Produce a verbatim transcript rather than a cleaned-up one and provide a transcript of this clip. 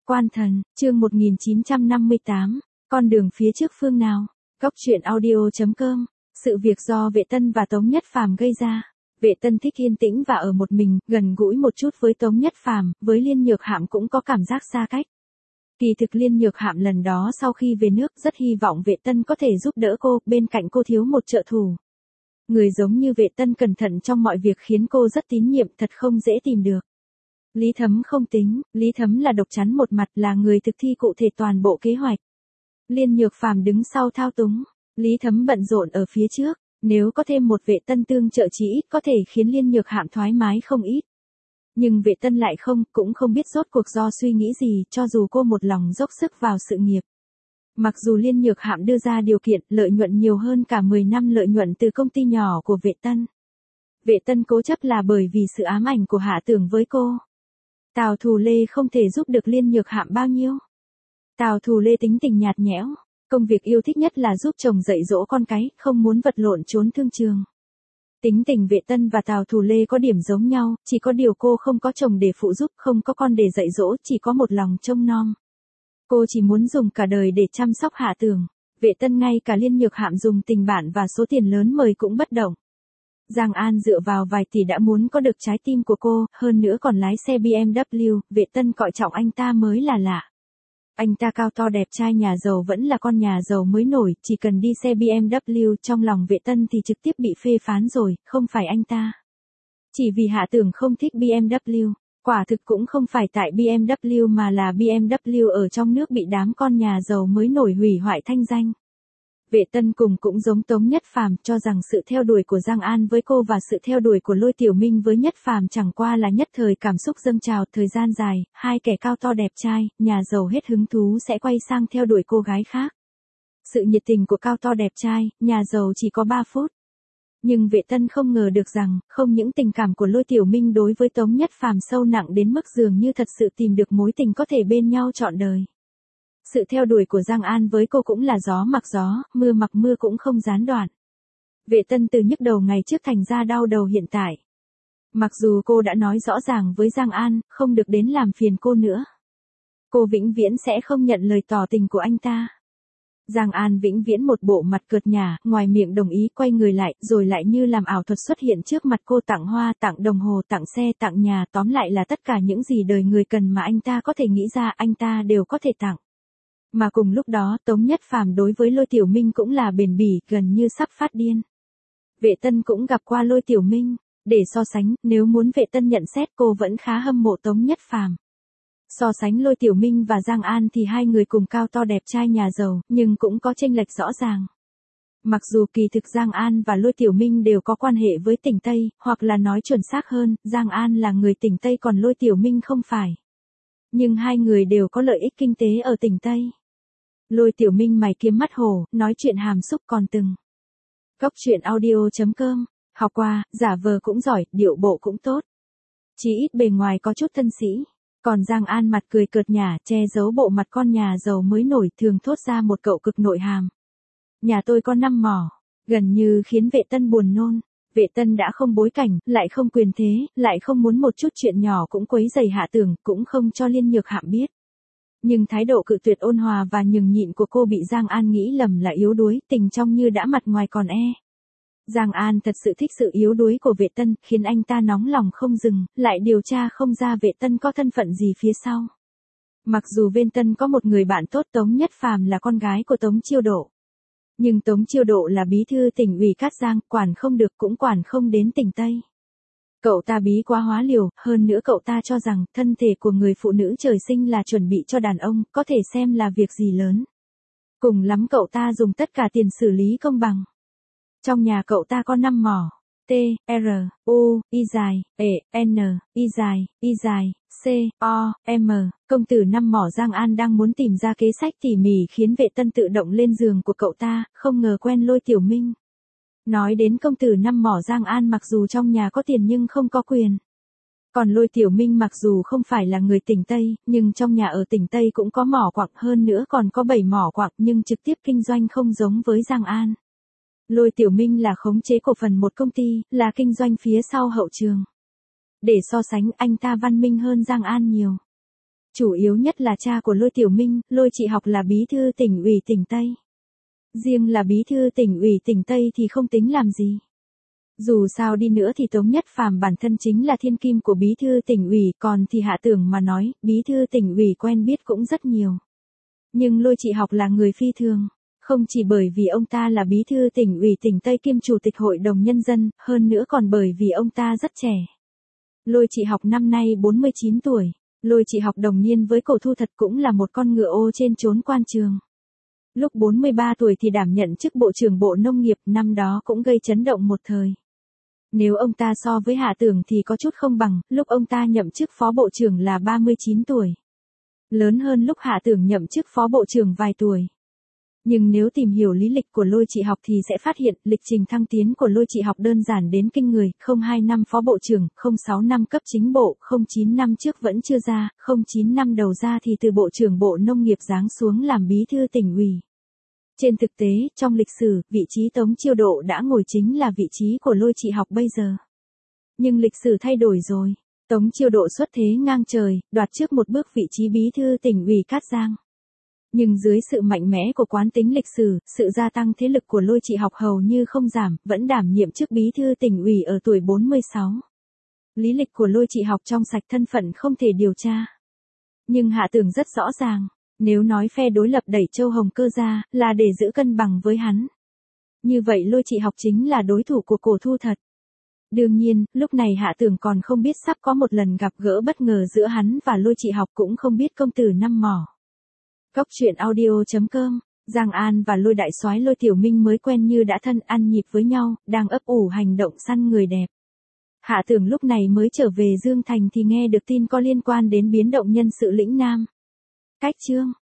Quan Thần, chương một nghìn chín trăm năm mươi tám, con đường phía trước phương nào. Góc truyện audio chấm com. Sự việc do Vệ Tân và Tống Nhất Phàm gây ra. Vệ Tân thích yên tĩnh và ở một mình, gần gũi một chút với Tống Nhất Phàm, với Liên Nhược Hạm cũng có cảm giác xa cách. Kỳ thực Liên Nhược Hạm lần đó sau khi về nước rất hy vọng Vệ Tân có thể giúp đỡ cô, bên cạnh cô thiếu một trợ thủ. Người giống như Vệ Tân cẩn thận trong mọi việc khiến cô rất tín nhiệm, thật không dễ tìm được. Lý Thấm không tính, Lý Thấm là độc chắn một mặt, là người thực thi cụ thể toàn bộ kế hoạch. Liên Nhược Phàm đứng sau thao túng, Lý Thấm bận rộn ở phía trước, nếu có thêm một Vệ Tân tương trợ chỉ ít có thể khiến Liên Nhược Hạm thoải mái không ít. Nhưng Vệ Tân lại không, cũng không biết rốt cuộc do suy nghĩ gì, cho dù cô một lòng dốc sức vào sự nghiệp. Mặc dù Liên Nhược Hạm đưa ra điều kiện lợi nhuận nhiều hơn cả mười năm lợi nhuận từ công ty nhỏ của Vệ Tân. Vệ Tân cố chấp là bởi vì sự ám ảnh của Hạ Tưởng với cô. Tào Thù Lê không thể giúp được Liên Nhược Hạm bao nhiêu. Tào Thù Lê tính tình nhạt nhẽo, công việc yêu thích nhất là giúp chồng dạy dỗ con cái, không muốn vật lộn trốn thương trường. Tính tình Vệ Tân và Tào Thù Lê có điểm giống nhau, chỉ có điều cô không có chồng để phụ giúp, không có con để dạy dỗ, chỉ có một lòng trông nom. Cô chỉ muốn dùng cả đời để chăm sóc Hạ Tưởng. Vệ Tân ngay cả Liên Nhược Hạm dùng tình bạn và số tiền lớn mời cũng bất động. Giang An dựa vào vài tỷ đã muốn có được trái tim của cô, hơn nữa còn lái xe bê em vê kép, Vệ Tân coi trọng anh ta mới là lạ. Anh ta cao to đẹp trai nhà giàu vẫn là con nhà giàu mới nổi, chỉ cần đi xe bê em vê kép trong lòng Vệ Tân thì trực tiếp bị phê phán rồi, không phải anh ta. Chỉ vì Hạ Tưởng không thích bê em vê kép, quả thực cũng không phải tại bê em vê kép mà là bê em vê kép ở trong nước bị đám con nhà giàu mới nổi hủy hoại thanh danh. Vệ Tân cùng cũng giống Tống Nhất Phàm, cho rằng sự theo đuổi của Giang An với cô và sự theo đuổi của Lôi Tiểu Minh với Nhất Phàm chẳng qua là nhất thời cảm xúc dâng trào, thời gian dài, hai kẻ cao to đẹp trai, nhà giàu hết hứng thú sẽ quay sang theo đuổi cô gái khác. Sự nhiệt tình của cao to đẹp trai, nhà giàu chỉ có ba phút. Nhưng Vệ Tân không ngờ được rằng, không những tình cảm của Lôi Tiểu Minh đối với Tống Nhất Phàm sâu nặng đến mức dường như thật sự tìm được mối tình có thể bên nhau trọn đời. Sự theo đuổi của Giang An với cô cũng là gió mặc gió, mưa mặc mưa cũng không gián đoạn. Vệ Tân từ nhức đầu ngày trước thành ra đau đầu hiện tại. Mặc dù cô đã nói rõ ràng với Giang An, không được đến làm phiền cô nữa. Cô vĩnh viễn sẽ không nhận lời tỏ tình của anh ta. Giang An vĩnh viễn một bộ mặt cợt nhả, ngoài miệng đồng ý quay người lại, rồi lại như làm ảo thuật xuất hiện trước mặt cô, tặng hoa, tặng đồng hồ, tặng xe, tặng nhà, tóm lại là tất cả những gì đời người cần mà anh ta có thể nghĩ ra, anh ta đều có thể tặng. Mà cùng lúc đó Tống Nhất Phàm đối với Lôi Tiểu Minh cũng là bền bỉ, gần như sắp phát điên. Vệ Tân cũng gặp qua Lôi Tiểu Minh, để so sánh, nếu muốn Vệ Tân nhận xét cô vẫn khá hâm mộ Tống Nhất Phàm. So sánh Lôi Tiểu Minh và Giang An thì hai người cùng cao to đẹp trai nhà giàu, nhưng cũng có chênh lệch rõ ràng. Mặc dù kỳ thực Giang An và Lôi Tiểu Minh đều có quan hệ với tỉnh Tây, hoặc là nói chuẩn xác hơn, Giang An là người tỉnh Tây còn Lôi Tiểu Minh không phải. Nhưng hai người đều có lợi ích kinh tế ở tỉnh Tây. Lôi Tiểu Minh mày kiếm mắt hổ, nói chuyện hàm xúc còn từng. Góc truyện audio chấm com, học qua, giả vờ cũng giỏi, điệu bộ cũng tốt. Chỉ ít bề ngoài có chút thân sĩ. Còn Giang An mặt cười cợt nhả, che giấu bộ mặt con nhà giàu mới nổi, thường thốt ra một cậu cực nội hàm. Nhà tôi có năm mỏ, gần như khiến Vệ Tân buồn nôn. Vệ Tân đã không bối cảnh, lại không quyền thế, lại không muốn một chút chuyện nhỏ cũng quấy rầy Hạ Tưởng, cũng không cho Liên Nhược Hạm biết. Nhưng thái độ cự tuyệt ôn hòa và nhường nhịn của cô bị Giang An nghĩ lầm là yếu đuối, tình trong như đã mặt ngoài còn e. Giang An thật sự thích sự yếu đuối của Vệ Tân, khiến anh ta nóng lòng không dừng, lại điều tra không ra Vệ Tân có thân phận gì phía sau. Mặc dù Vệ Tân có một người bạn tốt, Tống Nhất Phàm là con gái của Tống Chiêu Độ. Nhưng Tống Chiêu Độ là bí thư tỉnh ủy Cát Giang, quản không được cũng quản không đến tỉnh Tây. Cậu ta bí quá hóa liều, hơn nữa cậu ta cho rằng thân thể của người phụ nữ trời sinh là chuẩn bị cho đàn ông, có thể xem là việc gì lớn. Cùng lắm cậu ta dùng tất cả tiền xử lý công bằng. Trong nhà cậu ta có năm mỏ, T, R, U, Y dài, E, N, Y dài, Y dài, C, O, M, công tử năm mỏ Giang An đang muốn tìm ra kế sách tỉ mỉ khiến Vệ Tân tự động lên giường của cậu ta, không ngờ quen Lôi Tiểu Minh. Nói đến công tử năm mỏ Giang An mặc dù trong nhà có tiền nhưng không có quyền. Còn Lôi Tiểu Minh mặc dù không phải là người tỉnh Tây, nhưng trong nhà ở tỉnh Tây cũng có mỏ quặng, hơn nữa còn có bảy mỏ quặng, nhưng trực tiếp kinh doanh không giống với Giang An. Lôi Tiểu Minh là khống chế cổ phần một công ty, là kinh doanh phía sau hậu trường. Để so sánh, anh ta văn minh hơn Giang An nhiều. Chủ yếu nhất là cha của Lôi Tiểu Minh, Lôi Trị Học là bí thư tỉnh ủy tỉnh Tây. Riêng là bí thư tỉnh ủy tỉnh Tây thì không tính làm gì. Dù sao đi nữa thì Tống Nhất Phàm bản thân chính là thiên kim của bí thư tỉnh ủy, còn thì Hạ Tưởng mà nói, bí thư tỉnh ủy quen biết cũng rất nhiều. Nhưng Lôi Trị Học là người phi thường, không chỉ bởi vì ông ta là bí thư tỉnh ủy tỉnh Tây kiêm chủ tịch hội đồng nhân dân, hơn nữa còn bởi vì ông ta rất trẻ. Lôi Trị Học năm nay bốn mươi chín tuổi, Lôi Trị Học đồng niên với Cổ Thu Thật cũng là một con ngựa ô trên chốn quan trường. Lúc bốn mươi ba tuổi thì đảm nhận chức Bộ trưởng Bộ Nông nghiệp, năm đó cũng gây chấn động một thời. Nếu ông ta so với Hạ Tưởng thì có chút không bằng, lúc ông ta nhậm chức Phó Bộ trưởng là ba mươi chín tuổi. Lớn hơn lúc Hạ Tưởng nhậm chức Phó Bộ trưởng vài tuổi. Nhưng nếu tìm hiểu lý lịch của Lôi Trị Học thì sẽ phát hiện lịch trình thăng tiến của Lôi Trị Học đơn giản đến kinh người, không hai năm Phó Bộ trưởng, không sáu năm cấp chính bộ, không chín năm trước vẫn chưa ra, không chín năm đầu ra thì từ Bộ trưởng Bộ Nông nghiệp giáng xuống làm bí thư tỉnh ủy. Trên thực tế, trong lịch sử, vị trí Tống Chiêu Độ đã ngồi chính là vị trí của Lôi Trị Học bây giờ. Nhưng lịch sử thay đổi rồi. Tống Chiêu Độ xuất thế ngang trời, đoạt trước một bước vị trí bí thư tỉnh ủy Cát Giang. Nhưng dưới sự mạnh mẽ của quán tính lịch sử, sự gia tăng thế lực của Lôi Trị Học hầu như không giảm, vẫn đảm nhiệm chức bí thư tỉnh ủy ở tuổi bốn mươi sáu. Lý lịch của Lôi Trị Học trong sạch, thân phận không thể điều tra. Nhưng Hạ Tưởng rất rõ ràng, nếu nói phe đối lập đẩy Châu Hồng Cơ ra, là để giữ cân bằng với hắn. Như vậy Lôi Trị Học chính là đối thủ của Cổ Thu Thật. Đương nhiên, lúc này Hạ Tưởng còn không biết sắp có một lần gặp gỡ bất ngờ giữa hắn và Lôi Trị Học, cũng không biết công tử năm mỏ. Cóc truyện audio chấm com, Giang An và Lôi đại soái Lôi Tiểu Minh mới quen như đã thân, ăn nhịp với nhau, đang ấp ủ hành động săn người đẹp. Hạ Tưởng lúc này mới trở về Dương Thành thì nghe được tin có liên quan đến biến động nhân sự lĩnh Nam. Cách chương